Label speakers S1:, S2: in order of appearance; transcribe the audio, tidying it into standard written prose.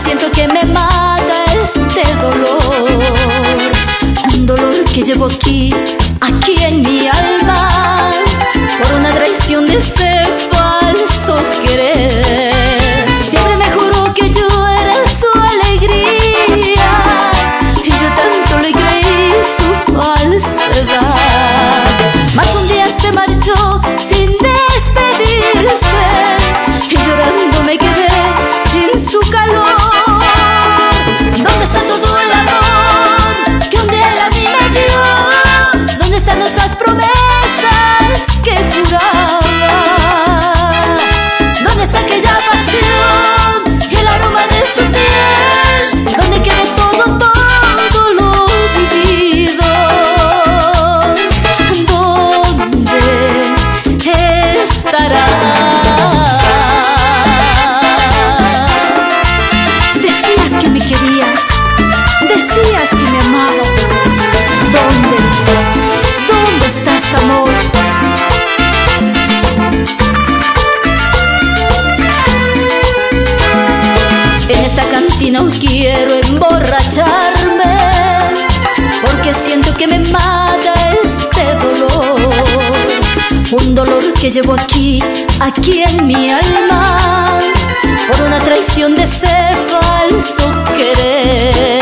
S1: siento que me mata este dolor, un dolor que llevo aquí en mi alma, por una traición de ese falso querer. Siempre me juró que yo era su alegría, y yo tanto le creí su falsedad. Mas un día se marchó sin despedirse, y llorando me quedé sin su calor. ¿Dónde está todo el amor que un día él a mí me dio? ¿Dónde están nuestras promesas que juraba? ¿Dónde está aquella pasión y el aroma de su piel? ¿Dónde quedó todo lo vivido? ¿Dónde estará? Decías que me querías, decías que me amabas. ¿Dónde estás, amor? En esta cantina hoy quiero emborracharme, porque siento que me mata este dolor, un dolor que llevo aquí en mi alma, por una traición de ese falso querer.